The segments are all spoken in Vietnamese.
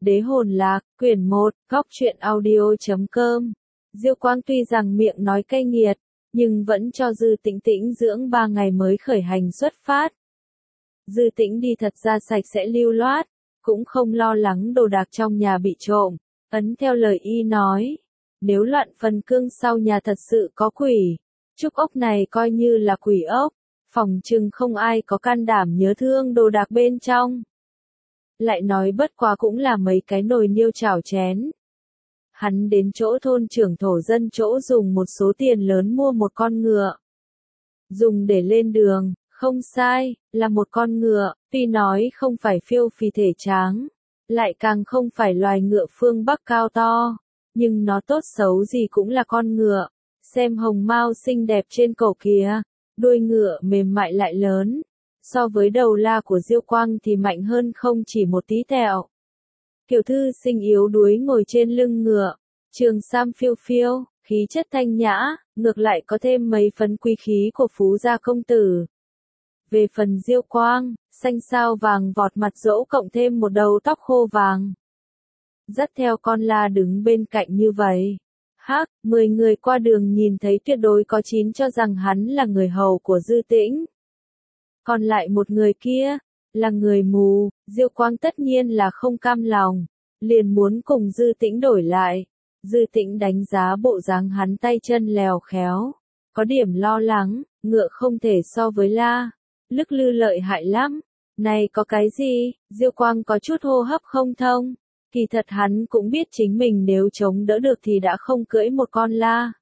Đế hồn lạc, quyển 1, góc truyện audio.com. Diêu Quang tuy rằng miệng nói cay nghiệt, nhưng vẫn cho Dư Tĩnh tĩnh dưỡng 3 ngày mới khởi hành xuất phát. Dư Tĩnh đi thật ra sạch sẽ lưu loát, cũng không lo lắng đồ đạc trong nhà bị trộm, ấn theo lời y nói. Nếu loạn phần cương sau nhà thật sự có quỷ, trúc ốc này coi như là quỷ ốc, phòng chừng không ai có can đảm nhớ thương đồ đạc bên trong. Lại nói bất quá cũng là mấy cái nồi niêu chảo chén. Hắn đến chỗ thôn trưởng thổ dân chỗ dùng một số tiền lớn mua một con ngựa. Dùng để lên đường, không sai, là một con ngựa, tuy nói không phải phiêu phì thể tráng, lại càng không phải loài ngựa phương Bắc cao to, nhưng nó tốt xấu gì cũng là con ngựa. Xem hồng mao xinh đẹp trên cổ kìa, đuôi ngựa mềm mại lại lớn. So với đầu la của Diêu Quang thì mạnh hơn không chỉ một tí tẹo. Kiều thư sinh yếu đuối ngồi trên lưng ngựa, trường sam phiêu phiêu, khí chất thanh nhã, ngược lại có thêm mấy phần quý khí của phú gia công tử. Về phần Diêu Quang, xanh sao vàng vọt mặt dỗ cộng thêm một đầu tóc khô vàng. Dắt theo con la đứng bên cạnh như vậy. 10 người qua đường nhìn thấy tuyệt đối có 9 cho rằng hắn là người hầu của Dư Tĩnh. Còn lại một người kia, là người mù, Diêu Quang tất nhiên là không cam lòng, liền muốn cùng Dư Tĩnh đổi lại. Dư Tĩnh đánh giá bộ dáng hắn tay chân lèo khéo, có điểm lo lắng, ngựa không thể so với la, lức lư lợi hại lắm. Này có cái gì? Diêu Quang có chút hô hấp không thông, kỳ thật hắn cũng biết chính mình nếu chống đỡ được thì đã không cưỡi một con la.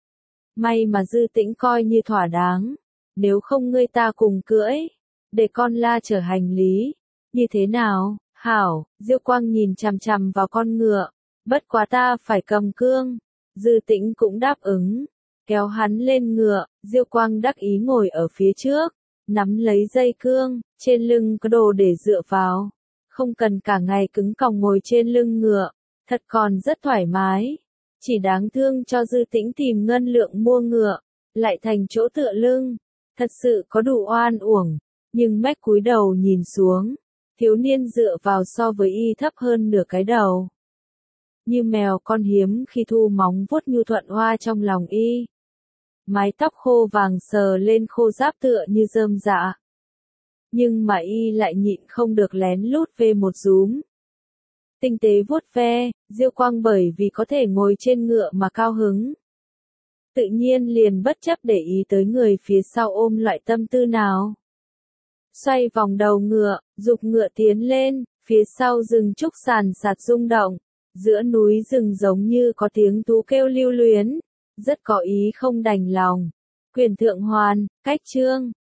May mà Dư Tĩnh coi như thỏa đáng. Nếu không ngươi ta cùng cưỡi, để con la chở hành lý, như thế nào? Hảo, Diêu Quang nhìn chằm chằm vào con ngựa, bất quá ta phải cầm cương. Dư Tĩnh cũng đáp ứng, kéo hắn lên ngựa, Diêu Quang đắc ý ngồi ở phía trước, nắm lấy dây cương, trên lưng có đồ để dựa vào, không cần cả ngày cứng còng ngồi trên lưng ngựa, thật còn rất thoải mái. Chỉ đáng thương cho Dư Tĩnh tìm ngân lượng mua ngựa, lại thành chỗ tựa lưng. Thật sự có đủ oan uổng, nhưng Mách cúi đầu nhìn xuống, thiếu niên dựa vào so với y thấp hơn nửa cái đầu. Như mèo con hiếm khi thu móng vuốt nhu thuận hoa trong lòng y. Mái tóc khô vàng sờ lên khô ráp tựa như rơm dạ. Nhưng mà y lại nhịn không được lén lút về một rúm. Tinh tế vuốt ve, Diêu Quang bởi vì có thể ngồi trên ngựa mà cao hứng. Tự nhiên liền bất chấp để ý tới người phía sau ôm loại tâm tư nào. Xoay vòng đầu ngựa, giục ngựa tiến lên, phía sau rừng trúc sàn sạt rung động, giữa núi rừng giống như có tiếng tú kêu lưu luyến, rất có ý không đành lòng. Quyền thượng hoàn, cách chương,